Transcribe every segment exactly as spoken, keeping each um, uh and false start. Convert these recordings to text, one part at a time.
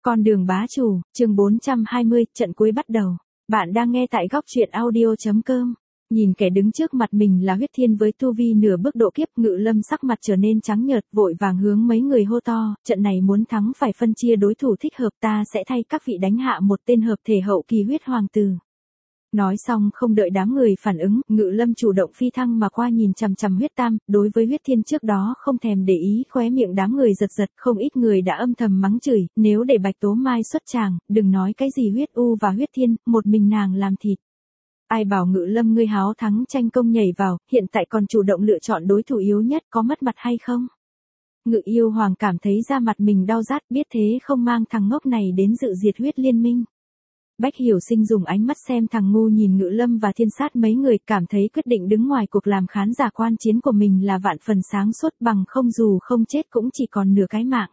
Con đường bá chủ, chương bốn trăm hai mươi, trận cuối bắt đầu. Bạn đang nghe tại góc truyện audio chấm com. Nhìn kẻ đứng trước mặt mình là huyết thiên với tu vi nửa bước độ kiếp, Ngự Lâm sắc mặt trở nên trắng nhợt, vội vàng hướng mấy người hô to, trận này muốn thắng phải phân chia đối thủ thích hợp, ta sẽ thay các vị đánh hạ một tên hợp thể hậu kỳ huyết hoàng tử. Nói xong không đợi đám người phản ứng, Ngự Lâm chủ động phi thăng mà qua nhìn chằm chằm huyết tam, đối với huyết thiên trước đó không thèm để ý, khóe miệng đám người giật giật, không ít người đã âm thầm mắng chửi, nếu để Bạch Tố Mai xuất tràng, đừng nói cái gì huyết u và huyết thiên, một mình nàng làm thịt. Ai bảo Ngự Lâm ngươi háo thắng tranh công nhảy vào, hiện tại còn chủ động lựa chọn đối thủ yếu nhất, có mất mặt hay không? Ngự yêu hoàng cảm thấy da mặt mình đau rát, biết thế không mang thằng ngốc này đến dự diệt huyết liên minh. Bách Hiểu Sinh dùng ánh mắt xem thằng ngu nhìn Ngự Lâm và Thiên Sát mấy người, cảm thấy quyết định đứng ngoài cuộc làm khán giả quan chiến của mình là vạn phần sáng suốt, bằng không dù không chết cũng chỉ còn nửa cái mạng.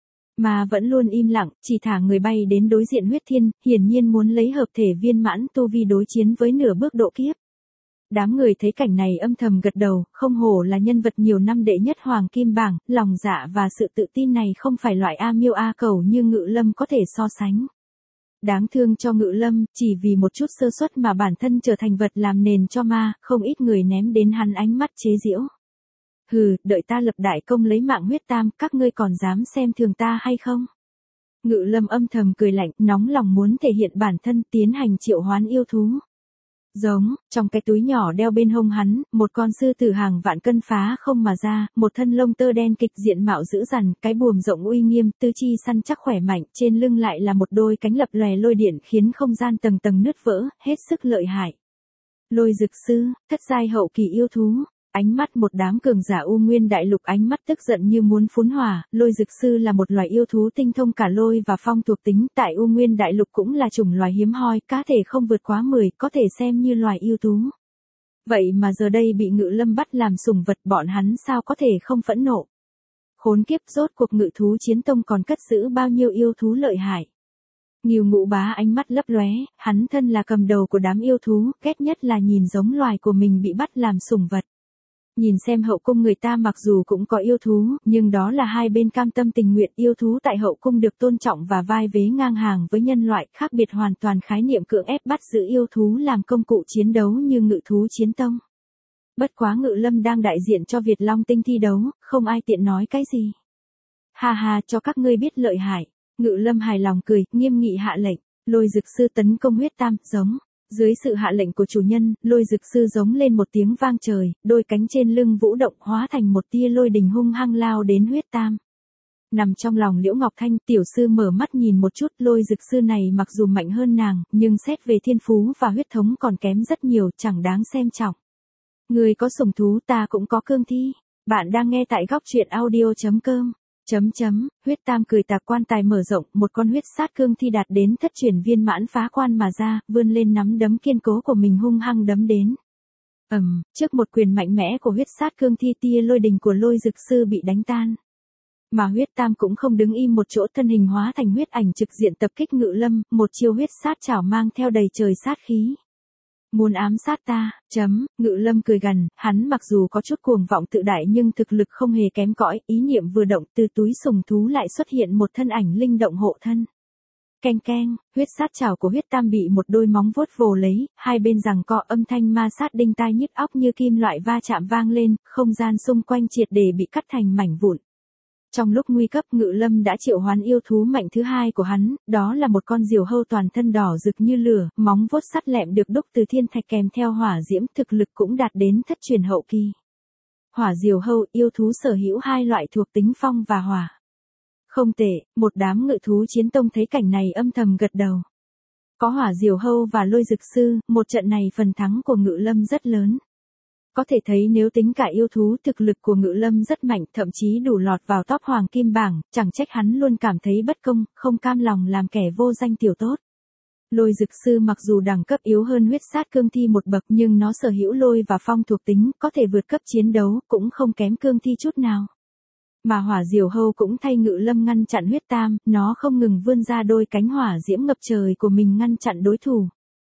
Mà vẫn luôn im lặng, chỉ thả người bay đến đối diện huyết thiên, hiển nhiên muốn lấy hợp thể viên mãn tu vi đối chiến với nửa bước độ kiếp. Đám người thấy cảnh này âm thầm gật đầu, không hổ là nhân vật nhiều năm đệ nhất hoàng kim bảng, lòng dạ và sự tự tin này không phải loại A miêu A cầu như Ngự Lâm có thể so sánh. Đáng thương cho Ngự Lâm, chỉ vì một chút sơ suất mà bản thân trở thành vật làm nền cho ma, không ít người ném đến hắn ánh mắt chế giễu. Hừ, đợi ta lập đại công lấy mạng huyết tam, các ngươi còn dám xem thường ta hay không? Ngự Lâm âm thầm cười lạnh, nóng lòng muốn thể hiện bản thân, tiến hành triệu hoán yêu thú. Giống, trong cái túi nhỏ đeo bên hông hắn, một con sư tử hàng vạn cân phá không mà ra, một thân lông tơ đen kịch, diện mạo dữ dằn, cái buồm rộng uy nghiêm, tư chi săn chắc khỏe mạnh, trên lưng lại là một đôi cánh lập lòe lôi điện khiến không gian tầng tầng nứt vỡ, hết sức lợi hại. Lôi Dực Sư, thất giai hậu kỳ yêu thú. Ánh mắt một đám cường giả U Nguyên đại lục ánh mắt tức giận như muốn phun hỏa, Lôi Dực Sư là một loài yêu thú tinh thông cả lôi và phong thuộc tính, tại U Nguyên đại lục cũng là chủng loài hiếm hoi, cá thể không vượt quá mười, có thể xem như loài yêu thú. Vậy mà giờ đây bị Ngự Lâm bắt làm sủng vật, bọn hắn sao có thể không phẫn nộ. Khốn kiếp, rốt cuộc Ngự Thú Chiến Tông còn cất giữ bao nhiêu yêu thú lợi hại. Ngưu Ngũ Bá ánh mắt lấp lóe, hắn thân là cầm đầu của đám yêu thú, ghét nhất là nhìn giống loài của mình bị bắt làm sủng vật. Nhìn xem hậu cung người ta mặc dù cũng có yêu thú, nhưng đó là hai bên cam tâm tình nguyện, yêu thú tại hậu cung được tôn trọng và vai vế ngang hàng với nhân loại, khác biệt hoàn toàn khái niệm cưỡng ép bắt giữ yêu thú làm công cụ chiến đấu như Ngự Thú Chiến Tông. Bất quá Ngự Lâm đang đại diện cho Việt Long Tinh thi đấu, không ai tiện nói cái gì. Ha ha, cho các ngươi biết lợi hại. Ngự Lâm hài lòng cười, nghiêm nghị hạ lệnh, Lôi Dực Sư tấn công huyết tam, giống. Dưới sự hạ lệnh của chủ nhân, Lôi Dực Sư giống lên một tiếng vang trời, đôi cánh trên lưng vũ động hóa thành một tia lôi đình hung hăng lao đến huyết tam. Nằm trong lòng Liễu Ngọc Thanh, tiểu sư mở mắt nhìn một chút, Lôi Dực Sư này mặc dù mạnh hơn nàng, nhưng xét về thiên phú và huyết thống còn kém rất nhiều, chẳng đáng xem trọng. Người có sủng thú, ta cũng có cương thi. Bạn đang nghe tại góc truyện audio chấm com. Chấm chấm, huyết tam cười tạc quan tài mở rộng, một con huyết sát cương thi đạt đến thất truyền viên mãn phá quan mà ra, vươn lên nắm đấm kiên cố của mình hung hăng đấm đến. Ầm, um, trước một quyền mạnh mẽ của huyết sát cương thi, tia lôi đình của Lôi Dực Sư bị đánh tan. Mà huyết tam cũng không đứng im một chỗ, thân hình hóa thành huyết ảnh trực diện tập kích Ngự Lâm, một chiêu huyết sát chảo mang theo đầy trời sát khí. Muốn ám sát ta, chấm, Ngự Lâm cười gằn, hắn mặc dù có chút cuồng vọng tự đại nhưng thực lực không hề kém cỏi, ý niệm vừa động từ túi sùng thú lại xuất hiện một thân ảnh linh động hộ thân. Keng keng, huyết sát chảo của huyết tam bị một đôi móng vuốt vồ lấy, hai bên giằng co, âm thanh ma sát đinh tai nhức óc như kim loại va chạm vang lên, không gian xung quanh triệt để bị cắt thành mảnh vụn. Trong lúc nguy cấp, Ngự Lâm đã triệu hoán yêu thú mạnh thứ hai của hắn, đó là một con diều hâu toàn thân đỏ rực như lửa, móng vuốt sắt lẹm được đúc từ thiên thạch kèm theo hỏa diễm, thực lực cũng đạt đến thất truyền hậu kỳ. Hỏa diều hâu, yêu thú sở hữu hai loại thuộc tính phong và hỏa. Không tệ, một đám Ngự Thú Chiến Tông thấy cảnh này âm thầm gật đầu. Có hỏa diều hâu và Lôi Dực Sư, một trận này phần thắng của Ngự Lâm rất lớn. Có thể thấy nếu tính cả yêu thú, thực lực của Ngự Lâm rất mạnh, thậm chí đủ lọt vào top hoàng kim bảng, chẳng trách hắn luôn cảm thấy bất công, không cam lòng làm kẻ vô danh tiểu tốt. Lôi Dực Sư mặc dù đẳng cấp yếu hơn huyết sát cương thi một bậc nhưng nó sở hữu lôi và phong thuộc tính, có thể vượt cấp chiến đấu, cũng không kém cương thi chút nào. Mà hỏa diều hâu cũng thay Ngự Lâm ngăn chặn huyết tam, nó không ngừng vươn ra đôi cánh hỏa diễm ngập trời của mình ngăn chặn đối thủ.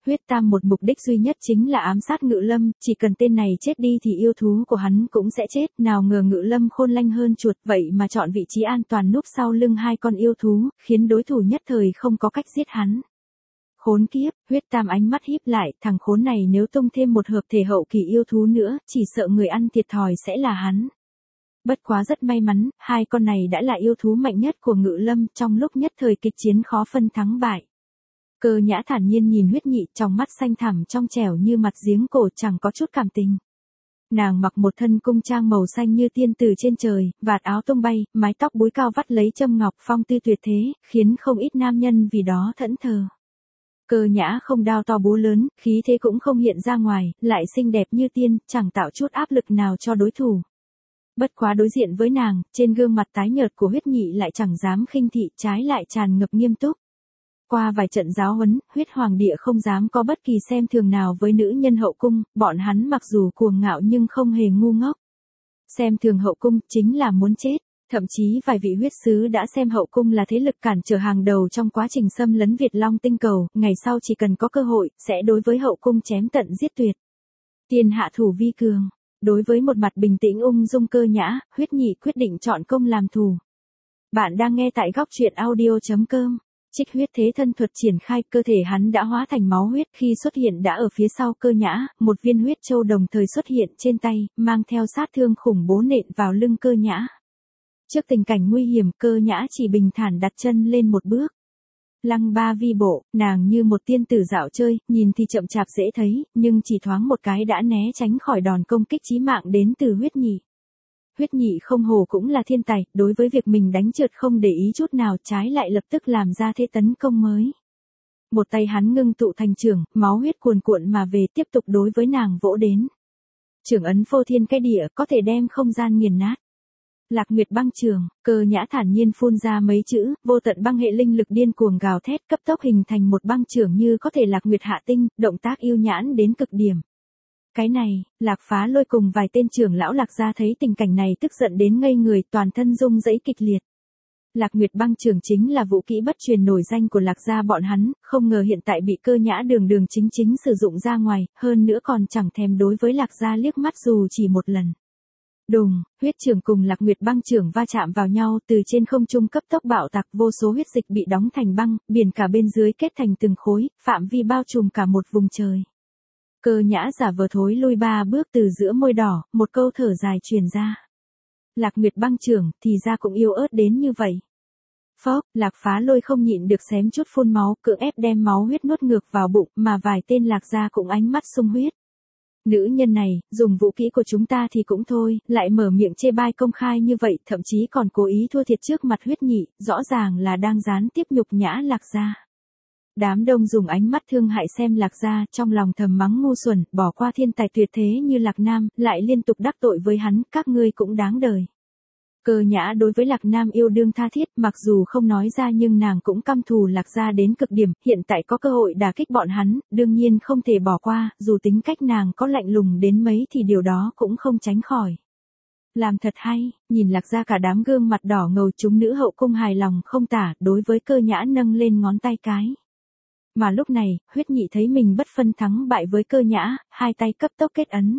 Huyết Tam một mục đích duy nhất chính là ám sát Ngự Lâm, chỉ cần tên này chết đi thì yêu thú của hắn cũng sẽ chết, nào ngờ Ngự Lâm khôn lanh hơn chuột, vậy mà chọn vị trí an toàn núp sau lưng hai con yêu thú, khiến đối thủ nhất thời không có cách giết hắn. Khốn kiếp, Huyết Tam ánh mắt híp lại, thằng khốn này nếu tung thêm một hợp thể hậu kỳ yêu thú nữa, chỉ sợ người ăn thiệt thòi sẽ là hắn. Bất quá rất may mắn, hai con này đã là yêu thú mạnh nhất của Ngự Lâm, trong lúc nhất thời kịch chiến khó phân thắng bại. Cơ Nhã thản nhiên nhìn Huyết Nhị, trong mắt xanh thẳm trong trẻo như mặt giếng cổ, chẳng có chút cảm tình. Nàng mặc một thân cung trang màu xanh như tiên từ trên trời, vạt áo tung bay, mái tóc búi cao vắt lấy châm ngọc, phong tư tuyệt thế, khiến không ít nam nhân vì đó thẫn thờ. Cơ Nhã không đao to búa lớn, khí thế cũng không hiện ra ngoài, lại xinh đẹp như tiên, chẳng tạo chút áp lực nào cho đối thủ. Bất quá đối diện với nàng, trên gương mặt tái nhợt của Huyết Nhị lại chẳng dám khinh thị, trái lại tràn ngập nghiêm túc. Qua vài trận giáo huấn, Huyết Hoàng địa không dám có bất kỳ xem thường nào với nữ nhân hậu cung, bọn hắn mặc dù cuồng ngạo nhưng không hề ngu ngốc. Xem thường hậu cung chính là muốn chết, thậm chí vài vị huyết sứ đã xem hậu cung là thế lực cản trở hàng đầu trong quá trình xâm lấn Việt Long tinh cầu, ngày sau chỉ cần có cơ hội, sẽ đối với hậu cung chém tận giết tuyệt. Tiền hạ thủ vi cường, đối với một mặt bình tĩnh ung dung Cơ Nhã, Huyết Nhị quyết định chọn công làm thù. Bạn đang nghe tại góc truyện audio chấm com. Trích huyết thế thân thuật triển khai, cơ thể hắn đã hóa thành máu huyết, khi xuất hiện đã ở phía sau Cơ Nhã, một viên huyết châu đồng thời xuất hiện trên tay, mang theo sát thương khủng bố nện vào lưng Cơ Nhã. Trước tình cảnh nguy hiểm, Cơ Nhã chỉ bình thản đặt chân lên một bước. Lăng ba vi bộ, nàng như một tiên tử dạo chơi, nhìn thì chậm chạp dễ thấy, nhưng chỉ thoáng một cái đã né tránh khỏi đòn công kích chí mạng đến từ Huyết Nhị. Huyết Nhị không hồ cũng là thiên tài, đối với việc mình đánh trượt không để ý chút nào, trái lại lập tức làm ra thế tấn công mới. Một tay hắn ngưng tụ thành chưởng, máu huyết cuồn cuộn mà về, tiếp tục đối với nàng vỗ đến. Chưởng ấn phô thiên cái địa, có thể đem không gian nghiền nát. Lạc Nguyệt băng chưởng, Cơ Nhã thản nhiên phun ra mấy chữ, vô tận băng hệ linh lực điên cuồng gào thét, cấp tốc hình thành một băng chưởng như có thể Lạc Nguyệt hạ tinh, động tác yêu nhãn đến cực điểm. Cái này, Lạc Phá Lôi cùng vài tên trưởng lão Lạc gia thấy tình cảnh này tức giận đến ngây người, toàn thân rung rẩy kịch liệt. Lạc Nguyệt băng chưởng chính là vũ kỹ bất truyền nổi danh của Lạc gia bọn hắn, không ngờ hiện tại bị Cơ Nhã đường đường chính chính sử dụng ra ngoài, hơn nữa còn chẳng thèm đối với Lạc gia liếc mắt dù chỉ một lần. Đùng, huyết chưởng cùng Lạc Nguyệt băng chưởng va chạm vào nhau, từ trên không trung cấp tốc bạo tạc, vô số huyết dịch bị đóng thành băng, biển cả bên dưới kết thành từng khối, phạm vi bao trùm cả một vùng trời. Cơ Nhã giả vờ thối lui ba bước từ giữa môi đỏ, một câu thở dài truyền ra. Lạc Nguyệt băng chưởng, thì ra cũng yêu ớt đến như vậy. Phốc, Lạc Phá Lôi không nhịn được xém chút phun máu, cưỡng ép đem máu huyết nuốt ngược vào bụng, mà vài tên Lạc gia cũng ánh mắt sung huyết. Nữ nhân này, dùng vũ kỹ của chúng ta thì cũng thôi, lại mở miệng chê bai công khai như vậy, thậm chí còn cố ý thua thiệt trước mặt Huyết Nhị, rõ ràng là đang gián tiếp nhục nhã Lạc gia. Đám đông dùng ánh mắt thương hại xem Lạc gia, trong lòng thầm mắng ngu xuẩn, bỏ qua thiên tài tuyệt thế như Lạc Nam, lại liên tục đắc tội với hắn, các ngươi cũng đáng đời. Cơ Nhã đối với Lạc Nam yêu đương tha thiết, mặc dù không nói ra nhưng nàng cũng căm thù Lạc gia đến cực điểm, hiện tại có cơ hội đả kích bọn hắn, đương nhiên không thể bỏ qua, dù tính cách nàng có lạnh lùng đến mấy thì điều đó cũng không tránh khỏi. Làm thật hay, nhìn Lạc gia cả đám gương mặt đỏ ngầu, chúng nữ hậu cung hài lòng không tả, đối với Cơ Nhã nâng lên ngón tay cái. Mà lúc này, Huyết Nhị thấy mình bất phân thắng bại với Cơ Nhã, hai tay cấp tốc kết ấn.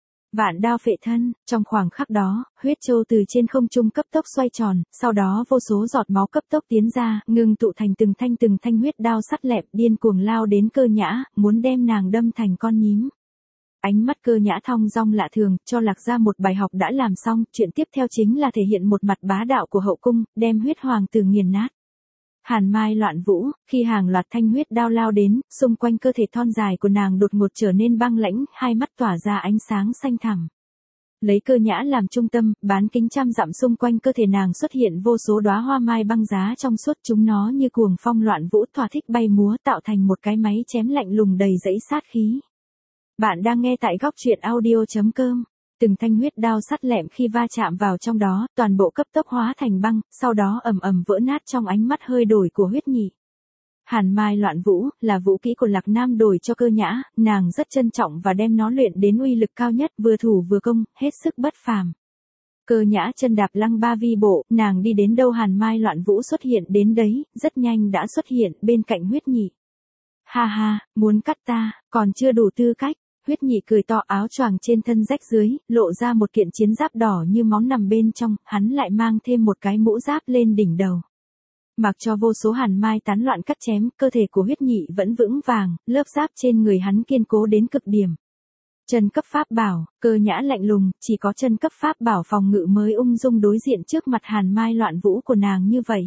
Vạn đao phệ thân, trong khoảng khắc đó, huyết châu từ trên không trung cấp tốc xoay tròn, sau đó vô số giọt máu cấp tốc tiến ra, ngưng tụ thành từng thanh từng thanh huyết đao sắt lẹm, điên cuồng lao đến Cơ Nhã, muốn đem nàng đâm thành con nhím. Ánh mắt Cơ Nhã thong dong lạ thường, cho Lạc gia một bài học đã làm xong, chuyện tiếp theo chính là thể hiện một mặt bá đạo của hậu cung, đem huyết hoàng tử nghiền nát. Hàn Mai loạn vũ, khi hàng loạt thanh huyết đao lao đến, xung quanh cơ thể thon dài của nàng đột ngột trở nên băng lãnh, hai mắt tỏa ra ánh sáng xanh thẳm. Lấy Cơ Nhã làm trung tâm, bán kính trăm dặm xung quanh cơ thể nàng xuất hiện vô số đóa hoa mai băng giá trong suốt, chúng nó như cuồng phong loạn vũ thỏa thích bay múa, tạo thành một cái máy chém lạnh lùng đầy dẫy sát khí. Bạn đang nghe tại góc truyện audio chấm com. Từng thanh huyết đao sắt lẹm khi va chạm vào trong đó, toàn bộ cấp tốc hóa thành băng, sau đó ầm ầm vỡ nát trong ánh mắt hơi đổi của Huyết Nhị. Hàn Mai loạn vũ, là vũ kỹ của Lạc Nam đổi cho Cơ Nhã, nàng rất trân trọng và đem nó luyện đến uy lực cao nhất, vừa thủ vừa công, hết sức bất phàm. Cơ Nhã chân đạp lăng ba vi bộ, nàng đi đến đâu Hàn Mai loạn vũ xuất hiện đến đấy, rất nhanh đã xuất hiện bên cạnh Huyết Nhị. Ha ha, muốn cắt ta, còn chưa đủ tư cách. Huyết Nhị cười to, áo choàng trên thân rách dưới, lộ ra một kiện chiến giáp đỏ như máu nằm bên trong, hắn lại mang thêm một cái mũ giáp lên đỉnh đầu. Mặc cho vô số hàn mai tán loạn cắt chém, cơ thể của Huyết Nhị vẫn vững vàng, lớp giáp trên người hắn kiên cố đến cực điểm. Chân cấp pháp bảo, Cơ Nhã lạnh lùng, chỉ có chân cấp pháp bảo phòng ngự mới ung dung đối diện trước mặt hàn mai loạn vũ của nàng như vậy.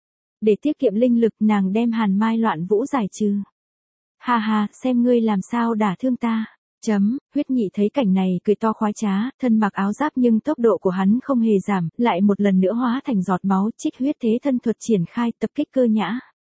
Để tiết kiệm linh lực, nàng đem hàn mai loạn vũ giải trừ. Ha ha, xem ngươi làm sao đả thương ta. Chấm, Huyết Nhị thấy cảnh này cười to khoái trá, thân mặc áo giáp nhưng tốc độ của hắn không hề giảm, lại một lần nữa hóa thành giọt máu, Trích huyết thế thân thuật triển khai tập kích Cơ Nhã.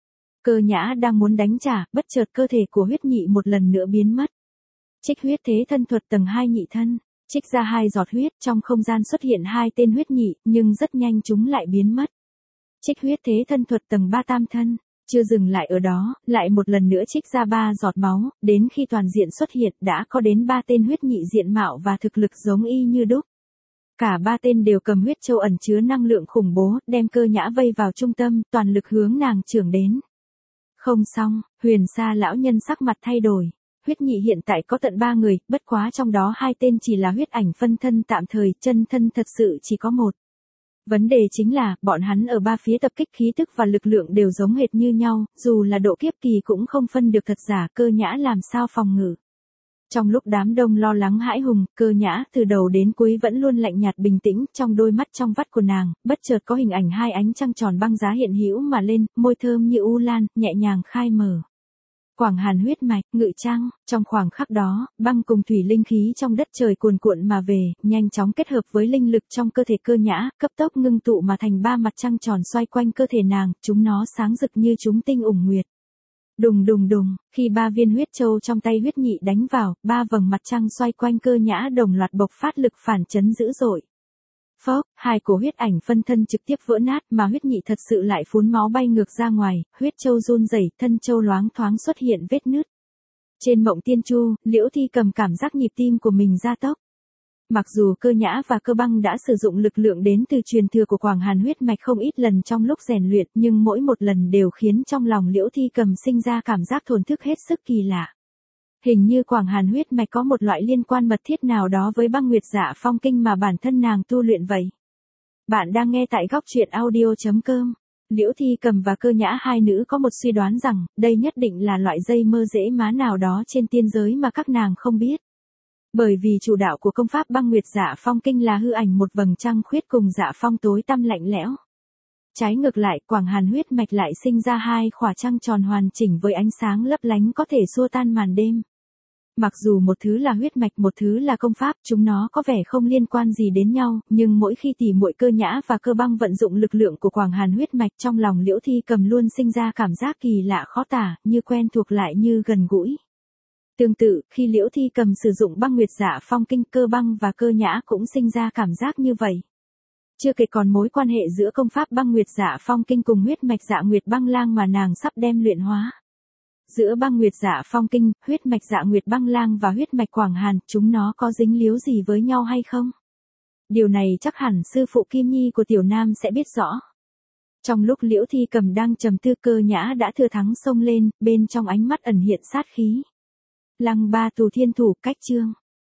Cơ Nhã đang muốn đánh trả, bất chợt cơ thể của Huyết Nhị một lần nữa biến mất. Trích huyết thế thân thuật tầng hai nhị thân, trích ra hai giọt huyết, trong không gian xuất hiện hai tên Huyết Nhị, nhưng rất nhanh chúng lại biến mất. Trích huyết thế thân thuật tầng ba tam thân. Chưa dừng lại ở đó, lại một lần nữa trích ra ba giọt máu, đến khi toàn diện xuất hiện đã có đến ba tên Huyết Nhị diện mạo và thực lực giống y như đúc. Cả ba tên đều cầm huyết châu ẩn chứa năng lượng khủng bố, đem Cơ Nhã vây vào trung tâm, toàn lực hướng nàng chưởng đến. Không xong, Huyền Sa lão nhân sắc mặt thay đổi. Huyết Nhị hiện tại có tận ba người, bất quá trong đó hai tên chỉ là huyết ảnh phân thân tạm thời, chân thân thật sự chỉ có một. Vấn đề chính là, bọn hắn ở ba phía tập kích khí tức và lực lượng đều giống hệt như nhau, dù là độ kiếp kỳ cũng không phân được thật giả, Cơ Nhã làm sao phòng ngự. Trong lúc đám đông lo lắng hãi hùng, Cơ Nhã từ đầu đến cuối vẫn luôn lạnh nhạt bình tĩnh, trong đôi mắt trong vắt của nàng, bất chợt có hình ảnh hai ánh trăng tròn băng giá hiện hữu mà lên, môi thơm như u lan, nhẹ nhàng khai mở. Quảng Hàn huyết mạch, ngự trăng, trong khoảng khắc đó, băng cùng thủy linh khí trong đất trời cuồn cuộn mà về, nhanh chóng kết hợp với linh lực trong cơ thể Cơ Nhã, cấp tốc ngưng tụ mà thành ba mặt trăng tròn xoay quanh cơ thể nàng, chúng nó sáng rực như chúng tinh ủng nguyệt. Đùng đùng đùng, khi ba viên huyết châu trong tay Huyết Nhị đánh vào, ba vầng mặt trăng xoay quanh Cơ Nhã đồng loạt bộc phát lực phản chấn dữ dội. Phốc, hai cổ huyết ảnh phân thân trực tiếp vỡ nát mà Huyết Nhị thật sự lại phún máu bay ngược ra ngoài, huyết châu run rẩy, thân châu loáng thoáng xuất hiện vết nứt. Trên Mộng Tiên Chu, Liễu Thi cầm cảm giác nhịp tim của mình gia tốc. Mặc dù Cơ Nhã và Cơ Băng đã sử dụng lực lượng đến từ truyền thừa của Quảng Hàn huyết mạch không ít lần trong lúc rèn luyện, nhưng mỗi một lần đều khiến trong lòng Liễu Thi cầm sinh ra cảm giác thổn thức hết sức kỳ lạ. Hình như Quảng Hàn huyết mạch có một loại liên quan mật thiết nào đó với Băng Nguyệt Dạ Phong Kinh mà bản thân nàng tu luyện vậy. Bạn đang nghe tại góc truyện audio chấm com. Liễu Thi cầm và Cơ Nhã hai nữ có một suy đoán rằng, đây nhất định là loại dây mơ rễ má nào đó trên tiên giới mà các nàng không biết. Bởi vì chủ đạo của công pháp Băng Nguyệt Dạ Phong Kinh là hư ảnh một vầng trăng khuyết cùng dạ phong tối tăm lạnh lẽo. Trái ngược lại, Quảng Hàn huyết mạch lại sinh ra hai khỏa trăng tròn hoàn chỉnh với ánh sáng lấp lánh có thể xua tan màn đêm. Mặc dù một thứ là huyết mạch, một thứ là công pháp, chúng nó có vẻ không liên quan gì đến nhau, nhưng mỗi khi tỉ muội Cơ Nhã và Cơ Băng vận dụng lực lượng của Quảng Hàn huyết mạch, trong lòng Liễu Thi cầm luôn sinh ra cảm giác kỳ lạ khó tả, như quen thuộc lại như gần gũi. Tương tự, khi Liễu Thi cầm sử dụng Băng Nguyệt Dạ Phong Kinh, Cơ Băng và Cơ Nhã cũng sinh ra cảm giác như vậy. Chưa kể còn mối quan hệ giữa công pháp Băng Nguyệt Dạ Phong Kinh cùng huyết mạch Dạ Nguyệt Băng Lang mà nàng sắp đem luyện hóa. Giữa Băng Nguyệt Dạ Phong Kinh, huyết mạch Dạ Nguyệt Băng Lang và huyết mạch Quảng Hàn, chúng nó có dính líu gì với nhau hay không? Điều này chắc hẳn sư phụ Kim Nhi của Tiểu Nam sẽ biết rõ. Trong lúc Liễu Thi cầm đang trầm tư, Cơ Nhã đã thừa thắng xông lên, bên trong ánh mắt ẩn hiện sát khí. Lăng Ba Tù Thiên Thủ, cách chương.